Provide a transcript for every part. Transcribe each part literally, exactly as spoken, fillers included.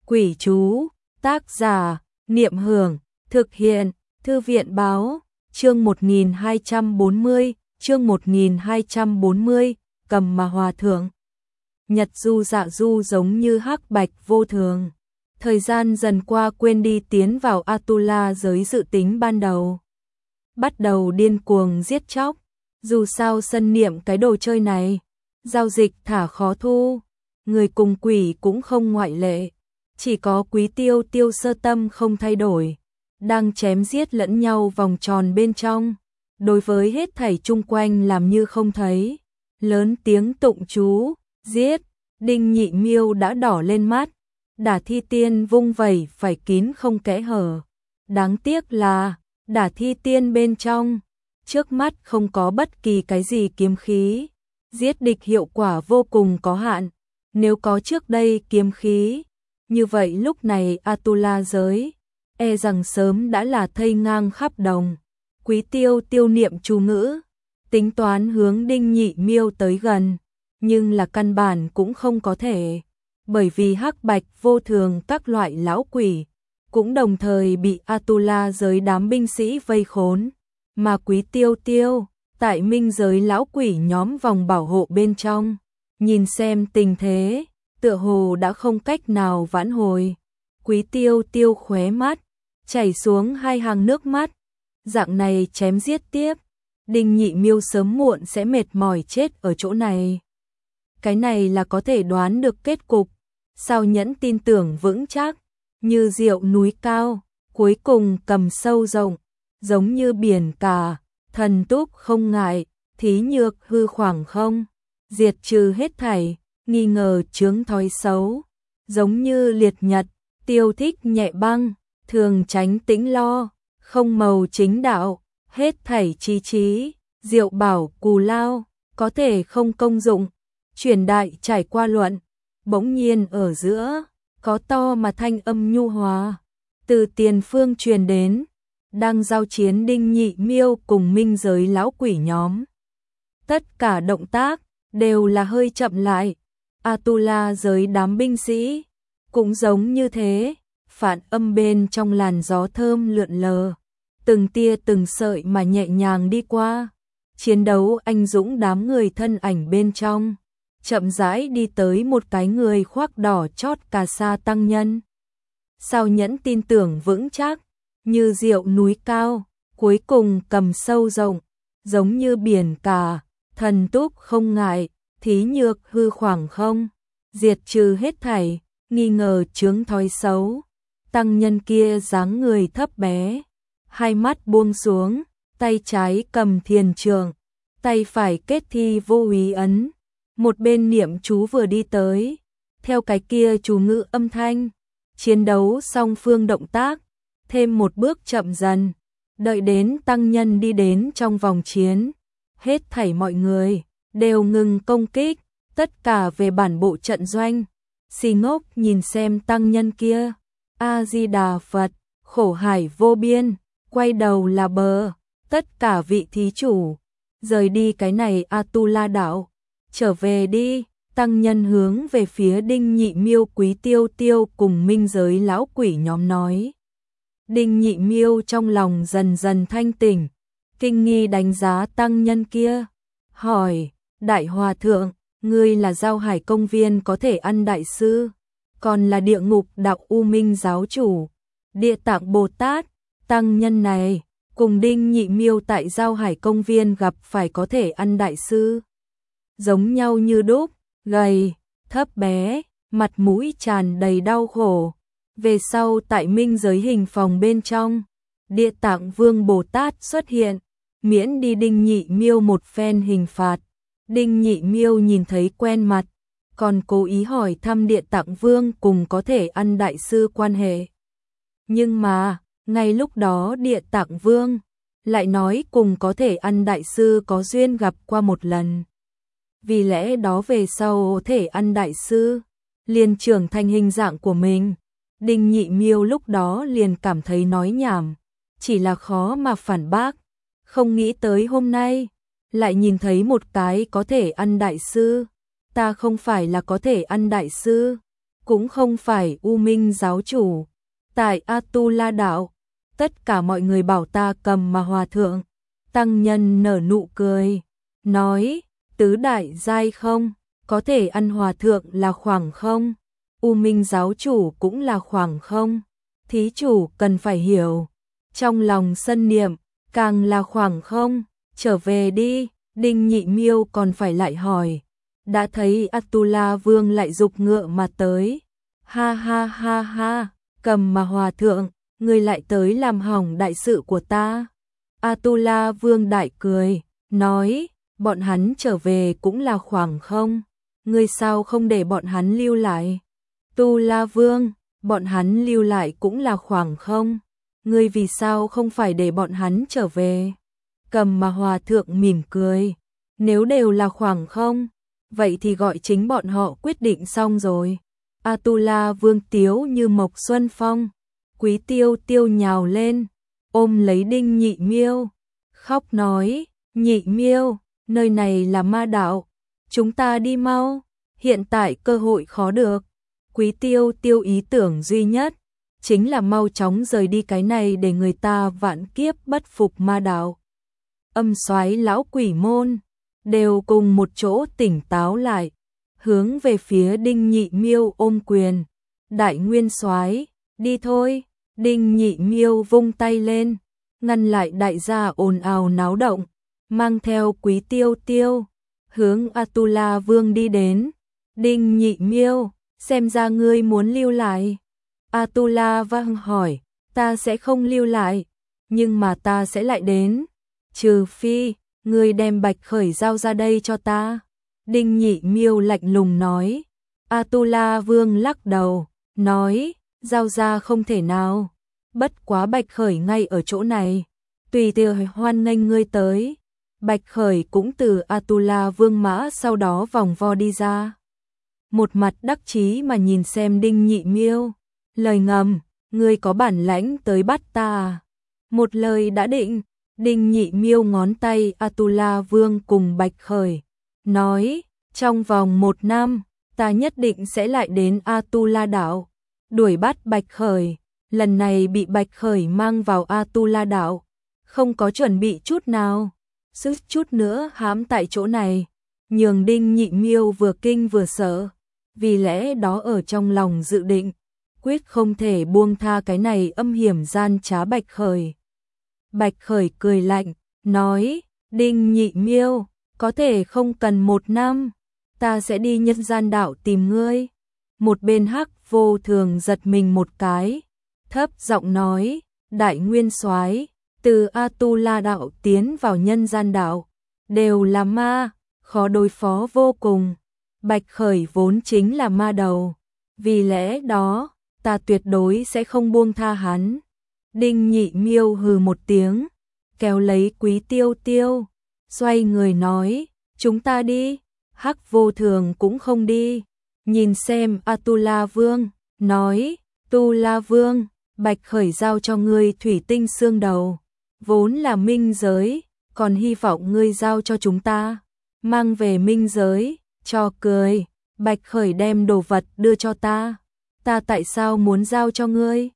Quỷ chú, tác giả, Niệm Hưởng, thực hiện, Thư viện báo, chương một nghìn hai trăm bốn mươi, chương một nghìn hai trăm bốn mươi, Cầm Mà Hòa Thượng. Nhật du dạ du giống như hắc bạch vô thường. Thời gian dần qua quên đi tiến vào Atula giới dự tính ban đầu. Bắt đầu điên cuồng giết chóc. Dù sao sân niệm cái đồ chơi này, giao dịch thả khó thu, người cùng quỷ cũng không ngoại lệ. Chỉ có Quý Tiêu Tiêu sơ tâm không thay đổi, đang chém giết lẫn nhau vòng tròn bên trong. Đối với hết thảy chung quanh làm như không thấy, lớn tiếng tụng chú, giết. Đinh Nhị Miêu đã đỏ lên mắt, Đả Thi Tiên vung vẩy phải kín không kẽ hở. Đáng tiếc là Đả Thi Tiên bên trong, trước mắt không có bất kỳ cái gì kiếm khí, giết địch hiệu quả vô cùng có hạn. Nếu có trước đây kiếm khí, như vậy lúc này Atula giới, e rằng sớm đã là thây ngang khắp đồng. Quý Tiêu Tiêu niệm chú ngữ, tính toán hướng Đinh Nhị Miêu tới gần, nhưng là căn bản cũng không có thể, bởi vì hắc bạch vô thường các loại lão quỷ cũng đồng thời bị Atula giới đám binh sĩ vây khốn, mà Quý Tiêu Tiêu tại minh giới lão quỷ nhóm vòng bảo hộ bên trong, nhìn xem tình thế, tựa hồ đã không cách nào vãn hồi. Quý Tiêu Tiêu khóe mắt chảy xuống hai hàng nước mắt, dạng này chém giết tiếp, Đinh Nhị Miêu sớm muộn sẽ mệt mỏi chết ở chỗ này. Cái này là có thể đoán được kết cục, Sao Nhẫn tin tưởng vững chắc, như diệu núi cao, cuối cùng cầm sâu rộng, giống như biển cả, thần túc không ngại, thí nhược hư khoảng không, diệt trừ hết thảy, nghi ngờ chướng thói xấu, giống như liệt nhật, tiêu thích nhẹ băng, thường tránh tĩnh lo, không màu chính đạo, hết thảy trí trí, diệu bảo cù lao, có thể không công dụng, truyền đại trải qua luận. Bỗng nhiên ở giữa, có to mà thanh âm nhu hòa, từ tiền phương truyền đến, đang giao chiến Đinh Nhị Miêu cùng minh giới lão quỷ nhóm. Tất cả động tác đều là hơi chậm lại, Atula giới đám binh sĩ cũng giống như thế, phản âm bên trong làn gió thơm lượn lờ, từng tia từng sợi mà nhẹ nhàng đi qua. Chiến đấu anh dũng đám người thân ảnh bên trong, chậm rãi đi tới một cái người khoác đỏ chót cà sa tăng nhân. Sao Nhẫn tin tưởng vững chắc, như diệu núi cao, cuối cùng cầm sâu rộng, giống như biển cả, thần túc không ngại, thí nhược hư khoảng không, diệt trừ hết thảy, nghi ngờ chướng thói xấu. Tăng nhân kia dáng người thấp bé, hai mắt buông xuống, tay trái cầm thiền trượng, tay phải kết thi vô úy ấn. Một bên niệm chú vừa đi tới, theo cái kia chú ngữ âm thanh, chiến đấu song phương động tác, thêm một bước chậm dần, đợi đến tăng nhân đi đến trong vòng chiến, hết thảy mọi người đều ngừng công kích, tất cả về bản bộ trận doanh. Si Ngốc nhìn xem tăng nhân kia, A Di Đà Phật, khổ hải vô biên, quay đầu là bờ, tất cả vị thí chủ, rời đi cái này Atula đảo. Trở về đi, tăng nhân hướng về phía Đinh Nhị Miêu Quý Tiêu Tiêu cùng minh giới lão quỷ nhóm nói. Đinh Nhị Miêu trong lòng dần dần thanh tỉnh, kinh nghi đánh giá tăng nhân kia, hỏi, Đại Hòa Thượng, ngươi là Giao Hải Công Viên có thể ăn đại sư, còn là địa ngục đạo U Minh giáo chủ, Địa Tạng Bồ Tát, tăng nhân này, cùng Đinh Nhị Miêu tại Giao Hải Công Viên gặp phải có thể ăn đại sư. Giống nhau như đúc, gầy, thấp bé, mặt mũi tràn đầy đau khổ. Về sau tại minh giới hình phòng bên trong, Địa Tạng Vương Bồ Tát xuất hiện, miễn đi Đinh Nhị Miêu một phen hình phạt. Đinh Nhị Miêu nhìn thấy quen mặt, còn cố ý hỏi thăm Địa Tạng Vương cùng có thể ăn đại sư quan hệ. Nhưng mà, ngay lúc đó Địa Tạng Vương lại nói cùng có thể ăn đại sư có duyên gặp qua một lần. Vì lẽ đó về sau thể ăn đại sư, liền trưởng thành hình dạng của mình. Đinh Nhị Miêu lúc đó liền cảm thấy nói nhảm, chỉ là khó mà phản bác. Không nghĩ tới hôm nay, lại nhìn thấy một cái có thể ăn đại sư. Ta không phải là có thể ăn đại sư, cũng không phải U Minh giáo chủ. Tại Atula đạo, tất cả mọi người bảo ta Cầm mà hòa thượng. Tăng nhân nở nụ cười, nói, tứ đại giai không, có thể ăn hòa thượng là khoảng không. U Minh giáo chủ cũng là khoảng không. Thí chủ cần phải hiểu, trong lòng sân niệm, càng là khoảng không. Trở về đi, Đinh Nhị Miêu còn phải lại hỏi. Đã thấy Atula Vương lại dục ngựa mà tới. Ha ha ha ha, Cầm mà hòa thượng, ngươi lại tới làm hỏng đại sự của ta. Atula Vương đại cười, nói, bọn hắn trở về cũng là khoảng không. Ngươi sao không để bọn hắn lưu lại? Tu La Vương, bọn hắn lưu lại cũng là khoảng không. Ngươi vì sao không phải để bọn hắn trở về? Cầm mà hòa thượng mỉm cười, nếu đều là khoảng không, vậy thì gọi chính bọn họ quyết định xong rồi. Atula Vương tiếu như mộc xuân phong, Quý Tiêu Tiêu nhào lên, ôm lấy Đinh Nhị Miêu, khóc nói, Nhị Miêu, nơi này là ma đạo, chúng ta đi mau, hiện tại cơ hội khó được. Quý Tiêu Tiêu ý tưởng duy nhất chính là mau chóng rời đi cái này để người ta vạn kiếp bất phục ma đạo. Âm Soái lão quỷ môn đều cùng một chỗ tỉnh táo lại, hướng về phía Đinh Nhị Miêu ôm quyền. Đại Nguyên Soái, đi thôi. Đinh Nhị Miêu vung tay lên, ngăn lại đại gia ồn ào náo động, mang theo Quý Tiêu Tiêu, hướng Atula Vương đi đến. Đinh Nhị Miêu, xem ra ngươi muốn lưu lại. Atula Vương hỏi, ta sẽ không lưu lại, nhưng mà ta sẽ lại đến. Trừ phi, ngươi đem Bạch Khởi giao ra đây cho ta. Đinh Nhị Miêu lạnh lùng nói. Atula Vương lắc đầu, nói, giao ra không thể nào. Bất quá Bạch Khởi ngay ở chỗ này, tùy tiện hoan nghênh ngươi tới. Bạch Khởi cũng từ Atula Vương mã sau đó vòng vo đi ra. Một mặt đắc chí mà nhìn xem Đinh Nhị Miêu, lời ngầm, ngươi có bản lãnh tới bắt ta à? Một lời đã định. Đinh Nhị Miêu ngón tay Atula Vương cùng Bạch Khởi, nói, trong vòng một năm, ta nhất định sẽ lại đến Atula đảo, đuổi bắt Bạch Khởi. Lần này bị Bạch Khởi mang vào Atula đảo, không có chuẩn bị chút nào, sức chút nữa hãm tại chỗ này, nhường Đinh Nhị Miêu vừa kinh vừa sợ, vì lẽ đó ở trong lòng dự định, quyết không thể buông tha cái này âm hiểm gian trá Bạch Khởi. Bạch Khởi cười lạnh, nói, Đinh Nhị Miêu, có thể không cần một năm, ta sẽ đi nhân gian đạo tìm ngươi. Một bên Hắc Vô Thường giật mình một cái, thấp giọng nói, Đại Nguyên Soái, từ Atula đạo tiến vào nhân gian đạo, đều là ma, khó đối phó vô cùng. Bạch Khởi vốn chính là ma đầu, vì lẽ đó, ta tuyệt đối sẽ không buông tha hắn. Đinh Nhị Miêu hừ một tiếng, kéo lấy Quý Tiêu Tiêu, xoay người nói, chúng ta đi. Hắc Vô Thường cũng không đi, nhìn xem Atula Vương, nói, Tu La Vương, Bạch Khởi giao cho ngươi thủy tinh xương đầu, vốn là minh giới, còn hy vọng ngươi giao cho chúng ta, mang về minh giới. Cho cười, Bạch Khởi đem đồ vật đưa cho ta, ta tại sao muốn giao cho ngươi?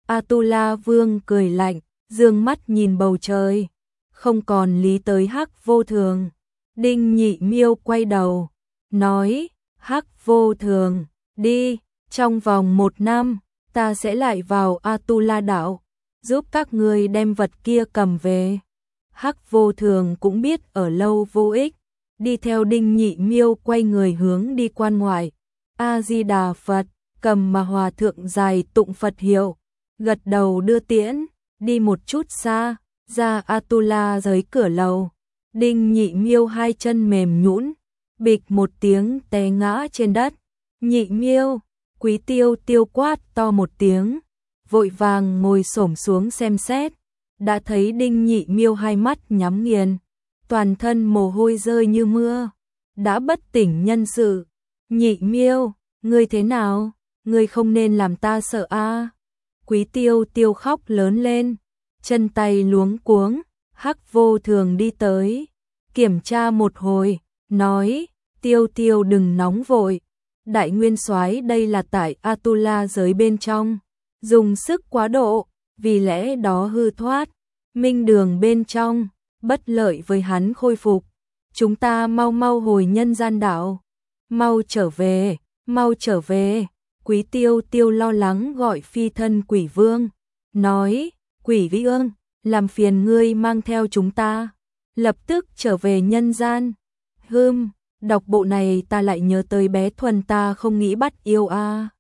Atula Vương cười lạnh, dương mắt nhìn bầu trời, không còn lý tới Hắc Vô Thường. Đinh Nhị Miêu quay đầu, nói, Hắc Vô Thường, đi, trong vòng một năm, ta sẽ lại vào Atula đảo, giúp các ngươi đem vật kia cầm về. Hắc Vô Thường cũng biết ở lâu vô ích, đi theo Đinh Nhị Miêu quay người hướng đi quan ngoại. A Di Đà Phật, Cầm mà hòa thượng dài tụng Phật hiệu, gật đầu đưa tiễn, đi một chút xa, ra Atula dưới cửa lầu. Đinh Nhị Miêu hai chân mềm nhũn, bịch một tiếng té ngã trên đất. Nhị Miêu, Quý Tiêu Tiêu quát to một tiếng, vội vàng ngồi xổm xuống xem xét, đã thấy Đinh Nhị Miêu hai mắt nhắm nghiền, toàn thân mồ hôi rơi như mưa, đã bất tỉnh nhân sự. Nhị Miêu, ngươi thế nào? Ngươi không nên làm ta sợ a. À? Quý Tiêu Tiêu khóc lớn lên, chân tay luống cuống. Hắc Vô Thường đi tới, kiểm tra một hồi, nói, Tiêu Tiêu đừng nóng vội, đại nguyên soái đây là tại Atula giới bên trong, dùng sức quá độ, vì lẽ đó hư thoát, minh đường bên trong, bất lợi với hắn khôi phục. Chúng ta mau mau hồi nhân gian đảo, mau trở về, mau trở về. Quý Tiêu Tiêu lo lắng gọi phi thân Quỷ Vương, nói, Quỷ Vương, làm phiền ngươi mang theo chúng ta, lập tức trở về nhân gian. Hừm, đọc bộ này ta lại nhớ tới bé Thuần ta không nghĩ bắt yêu a. À.